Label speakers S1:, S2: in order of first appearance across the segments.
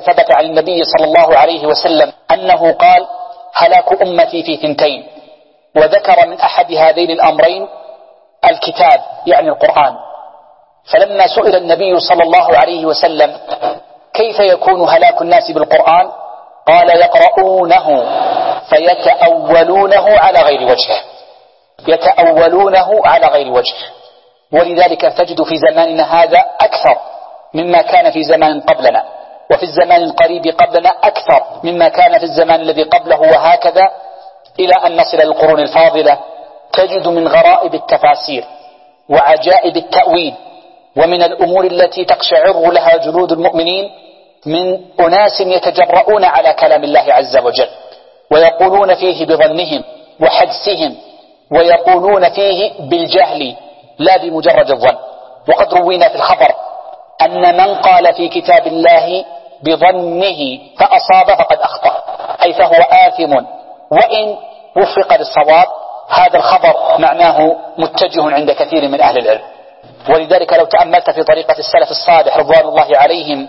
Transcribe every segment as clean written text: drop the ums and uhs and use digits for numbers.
S1: ثبت عن النبي صلى الله عليه وسلم أنه قال: هلاك أمتي في 2، وذكر من أحد هذين الأمرين الكتاب يعني القرآن. فلما سئل النبي صلى الله عليه وسلم كيف يكون هلاك الناس بالقرآن، قال: يقرؤونه فيتأولونه على غير وجهه، يتأولونه على غير وجهه. ولذلك تجد في زماننا هذا أكثر مما كان في زمان قبلنا، وفي الزمان القريب قبلنا أكثر مما كان في الزمان الذي قبله، وهكذا إلى أن نصل للقرون الفاضلة. تجد من غرائب التفاسير وعجائب التأويل ومن الأمور التي تقشعر لها جلود المؤمنين من أناس يتجرؤون على كلام الله عز وجل ويقولون فيه بظنهم وحدسهم، ويقولون فيه بالجهل لا بمجرد الظن. وقد روينا في الخبر أن من قال في كتاب الله بظنه فأصاب فقد أخطأ، أي فهو آثم وإن وفق للصواب. هذا الخبر معناه متجه عند كثير من أهل العلم. ولذلك لو تأملت في طريقة السلف الصالح رضوان الله عليهم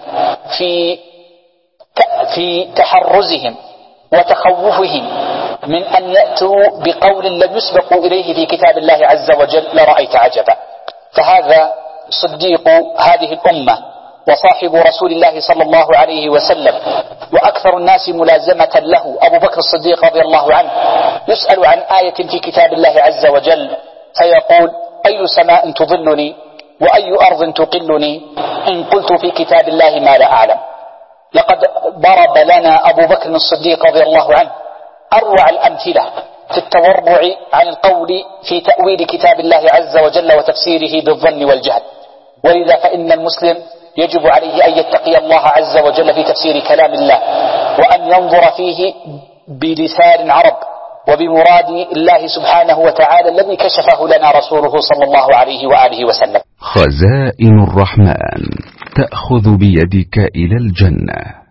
S1: في تحرزهم وتخوفهم من أن يأتوا بقول لم يسبقوا إليه في كتاب الله عز وجل لرأيت عجبا. فهذا صديق هذه الأمة وصاحب رسول الله صلى الله عليه وسلم، وأكثر الناس ملازمة له أبو بكر الصديق رضي الله عنه، يسأل عن آية في كتاب الله عز وجل فيقول: أي سماء تظلني وأي أرض تقلني إن قلت في كتاب الله ما لا أعلم. لقد ضرب لنا أبو بكر الصديق رضي الله عنه أروع الأمثلة في التورع عن القول في تأويل كتاب الله عز وجل وتفسيره بالظن والجهل. ولذا فإن المسلم يجب عليه أن يتقي الله عز وجل في تفسير كلام الله، وأن ينظر فيه بلسان عرب وبمراد الله سبحانه وتعالى الذي كشفه لنا رسوله صلى الله عليه وآله وسلم.
S2: خزائن الرحمن تأخذ بيدك إلى الجنة.